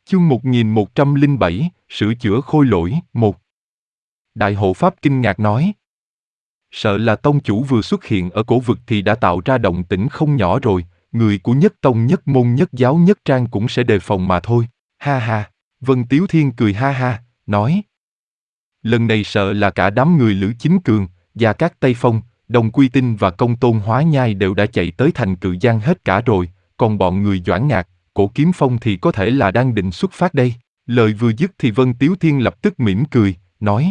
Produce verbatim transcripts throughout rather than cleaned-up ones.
Chương một nghìn một trăm lẻ bảy, sửa chữa khôi lỗi, một. Đại hộ pháp kinh ngạc nói. Sợ là tông chủ vừa xuất hiện ở cổ vực thì đã tạo ra động tĩnh không nhỏ rồi, người của nhất tông nhất môn nhất giáo nhất trang cũng sẽ đề phòng mà thôi. Ha ha, Vân Tiếu Thiên cười ha ha, nói. Lần này sợ là cả đám người Lữ Chính Cường, Gia Cát Tây Phong, Đồng Quy Tinh và Công Tôn Hóa Nhai đều đã chạy tới thành Cự Giang hết cả rồi, còn bọn người Doãn Ngạc, Cổ Kiếm Phong thì có thể là đang định xuất phát đây. Lời vừa dứt thì Vân Tiếu Thiên lập tức mỉm cười, nói.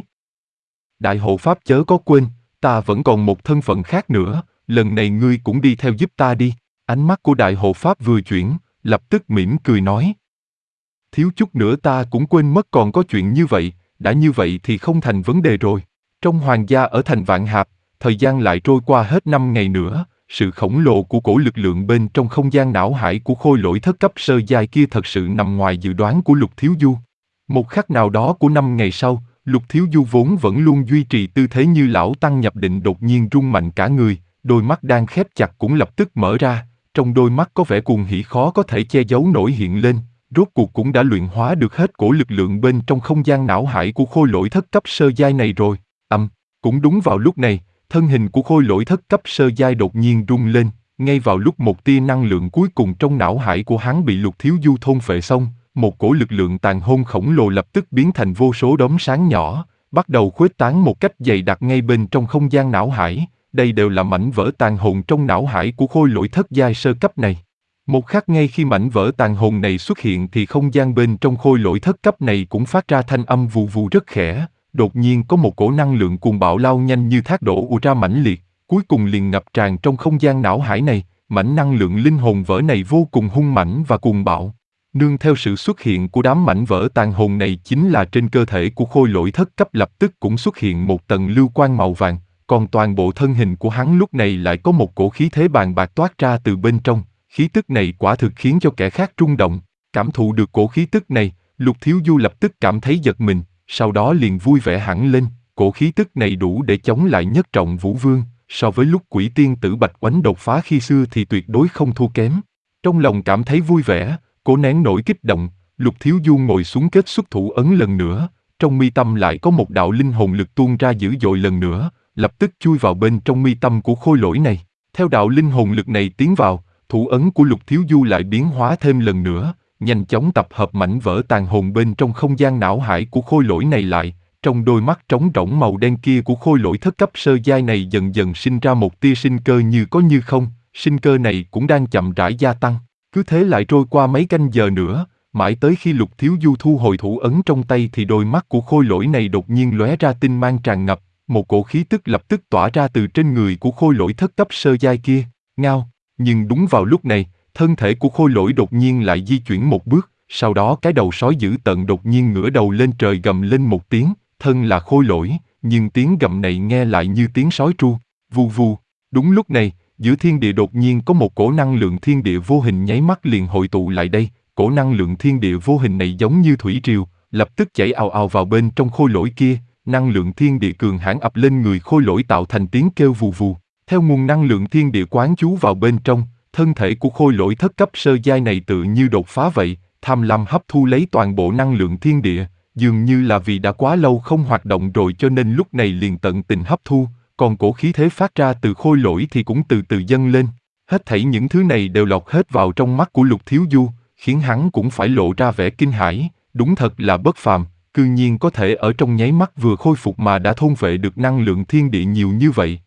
Đại hộ pháp chớ có quên, ta vẫn còn một thân phận khác nữa, lần này ngươi cũng đi theo giúp ta đi. Ánh mắt của đại hộ pháp vừa chuyển, lập tức mỉm cười nói. Thiếu chút nữa ta cũng quên mất còn có chuyện như vậy, đã như vậy thì không thành vấn đề rồi. Trong hoàng gia ở thành Vạn Hạp, thời gian lại trôi qua hết năm ngày nữa, sự khổng lồ của cổ lực lượng bên trong không gian não hải của khôi lỗi thất cấp sơ giai kia thật sự nằm ngoài dự đoán của Lục Thiếu Du. Một khắc nào đó của năm ngày sau, Lục Thiếu Du vốn vẫn luôn duy trì tư thế như lão tăng nhập định đột nhiên rung mạnh cả người, đôi mắt đang khép chặt cũng lập tức mở ra, trong đôi mắt có vẻ cuồng hỉ khó có thể che giấu nổi hiện lên, rốt cuộc cũng đã luyện hóa được hết cổ lực lượng bên trong không gian não hải của khôi lỗi thất cấp sơ giai này rồi. Âm, cũng đúng vào lúc này, thân hình của khôi lỗi thất cấp sơ giai đột nhiên rung lên, ngay vào lúc một tia năng lượng cuối cùng trong não hải của hắn bị Lục Thiếu Du thôn phệ xong, một cổ lực lượng tàn hôn khổng lồ lập tức biến thành vô số đốm sáng nhỏ, bắt đầu khuếch tán một cách dày đặc ngay bên trong không gian não hải. Đây đều là mảnh vỡ tàn hồn trong não hải của khôi lỗi thất giai sơ cấp này. Một khắc ngay khi mảnh vỡ tàn hồn này xuất hiện thì không gian bên trong khôi lỗi thất cấp này cũng phát ra thanh âm vù vù rất khẽ. Đột nhiên có một cổ năng lượng cuồng bạo lao nhanh như thác đổ ùa ra mãnh liệt, cuối cùng liền ngập tràn trong không gian não hải này. Mảnh năng lượng linh hồn vỡ này vô cùng hung mãnh và cuồng bạo. Nương theo sự xuất hiện của đám mảnh vỡ tàn hồn này chính là trên cơ thể của khôi lỗi thất cấp lập tức cũng xuất hiện một tầng lưu quang màu vàng, còn toàn bộ thân hình của hắn lúc này lại có một cổ khí thế bàn bạc toát ra từ bên trong. Khí tức này quả thực khiến cho kẻ khác rung động. Cảm thụ được cổ khí tức này, Lục Thiếu Du lập tức cảm thấy giật mình, sau đó liền vui vẻ hẳn lên. Cổ khí tức này đủ để chống lại nhất trọng vũ vương, so với lúc quỷ tiên tử Bạch Oánh đột phá khi xưa thì tuyệt đối không thua kém. Trong lòng cảm thấy vui vẻ, cố nén nỗi kích động, Lục Thiếu Du ngồi xuống kết xuất thủ ấn lần nữa, trong mi tâm lại có một đạo linh hồn lực tuôn ra dữ dội lần nữa, lập tức chui vào bên trong mi tâm của khôi lỗi này. Theo đạo linh hồn lực này tiến vào, thủ ấn của Lục Thiếu Du lại biến hóa thêm lần nữa, nhanh chóng tập hợp mảnh vỡ tàn hồn bên trong không gian não hải của khôi lỗi này lại. Trong đôi mắt trống rỗng màu đen kia của khôi lỗi thất cấp sơ giai này dần dần sinh ra một tia sinh cơ như có như không, sinh cơ này cũng đang chậm rãi gia tăng. Cứ thế lại trôi qua mấy canh giờ nữa, mãi tới khi Lục Thiếu Du thu hồi thủ ấn trong tay thì đôi mắt của khôi lỗi này đột nhiên lóe ra tinh mang tràn ngập, một cổ khí tức lập tức tỏa ra từ trên người của khôi lỗi thất cấp sơ giai kia. Ngao, nhưng đúng vào lúc này, thân thể của khôi lỗi đột nhiên lại di chuyển một bước, sau đó cái đầu sói dữ tợn đột nhiên ngửa đầu lên trời gầm lên một tiếng, thân là khôi lỗi, nhưng tiếng gầm này nghe lại như tiếng sói tru, vù vù. Đúng lúc này, giữa thiên địa đột nhiên có một cổ năng lượng thiên địa vô hình nháy mắt liền hội tụ lại đây, cổ năng lượng thiên địa vô hình này giống như thủy triều, lập tức chảy ào ào vào bên trong khôi lỗi kia, năng lượng thiên địa cường hãn ập lên người khôi lỗi tạo thành tiếng kêu vù vù. Theo nguồn năng lượng thiên địa quán trú vào bên trong, thân thể của khôi lỗi thất cấp sơ giai này tự như đột phá vậy, tham lam hấp thu lấy toàn bộ năng lượng thiên địa, dường như là vì đã quá lâu không hoạt động rồi cho nên lúc này liền tận tình hấp thu. Còn cổ khí thế phát ra từ khôi lỗi thì cũng từ từ dâng lên. Hết thảy những thứ này đều lọt hết vào trong mắt của Lục Thiếu Du, khiến hắn cũng phải lộ ra vẻ kinh hãi. Đúng thật là bất phàm, cư nhiên có thể ở trong nháy mắt vừa khôi phục mà đã thôn phệ được năng lượng thiên địa nhiều như vậy.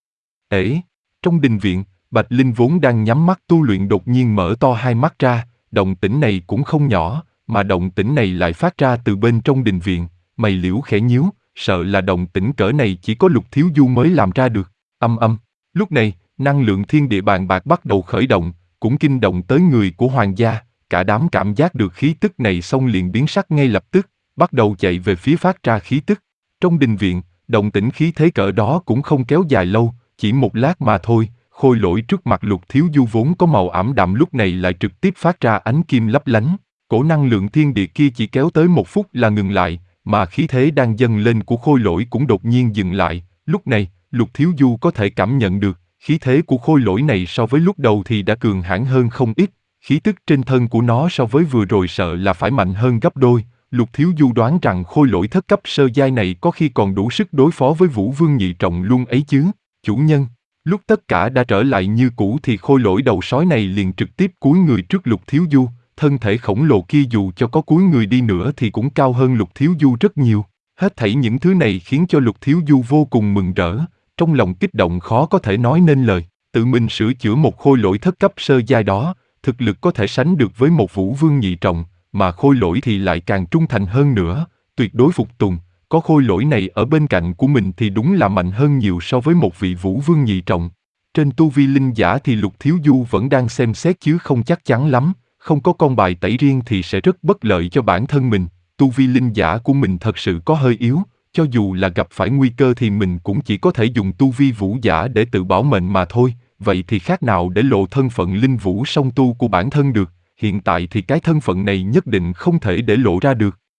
Ế, trong đình viện, Bạch Linh vốn đang nhắm mắt tu luyện đột nhiên mở to hai mắt ra, động tĩnh này cũng không nhỏ, mà động tĩnh này lại phát ra từ bên trong đình viện, mày liễu khẽ nhíu. Sợ là động tĩnh cỡ này chỉ có Lục Thiếu Du mới làm ra được. Âm âm. Lúc này, năng lượng thiên địa bàn bạc bắt đầu khởi động, cũng kinh động tới người của hoàng gia. Cả đám cảm giác được khí tức này xong liền biến sắc ngay lập tức, bắt đầu chạy về phía phát ra khí tức. Trong đình viện, động tĩnh khí thế cỡ đó cũng không kéo dài lâu, chỉ một lát mà thôi. Khôi lỗi trước mặt Lục Thiếu Du vốn có màu ảm đạm lúc này lại trực tiếp phát ra ánh kim lấp lánh. Cổ năng lượng thiên địa kia chỉ kéo tới một phút là ngừng lại, mà khí thế đang dâng lên của khôi lỗi cũng đột nhiên dừng lại. Lúc này, Lục Thiếu Du có thể cảm nhận được, khí thế của khôi lỗi này so với lúc đầu thì đã cường hãn hơn không ít, Khí tức trên thân của nó so với vừa rồi sợ là phải mạnh hơn gấp đôi. Lục Thiếu Du đoán rằng khôi lỗi thất cấp sơ giai này có khi còn đủ sức đối phó với Vũ Vương nhị trọng luôn ấy chứ. Chủ nhân, lúc tất cả đã trở lại như cũ thì khôi lỗi đầu sói này liền trực tiếp cúi người trước Lục Thiếu Du. Thân thể khổng lồ kia dù cho có cúi người đi nữa thì cũng cao hơn Lục Thiếu Du rất nhiều. Hết thảy những thứ này khiến cho Lục Thiếu Du vô cùng mừng rỡ, trong lòng kích động khó có thể nói nên lời. Tự mình sửa chữa một khôi lỗi thất cấp sơ giai đó, thực lực có thể sánh được với một Vũ Vương nhị trọng, mà khôi lỗi thì lại càng trung thành hơn nữa, tuyệt đối phục tùng. Có khôi lỗi này ở bên cạnh của mình thì đúng là mạnh hơn nhiều so với một vị Vũ Vương nhị trọng. Trên tu vi linh giả thì Lục Thiếu Du vẫn đang xem xét chứ không chắc chắn lắm, không có con bài tẩy riêng thì sẽ rất bất lợi cho bản thân mình. Tu vi linh giả của mình thật sự có hơi yếu, cho dù là gặp phải nguy cơ thì mình cũng chỉ có thể dùng tu vi vũ giả để tự bảo mệnh mà thôi, vậy thì khác nào để lộ thân phận linh vũ song tu của bản thân được, hiện tại thì cái thân phận này nhất định không thể để lộ ra được.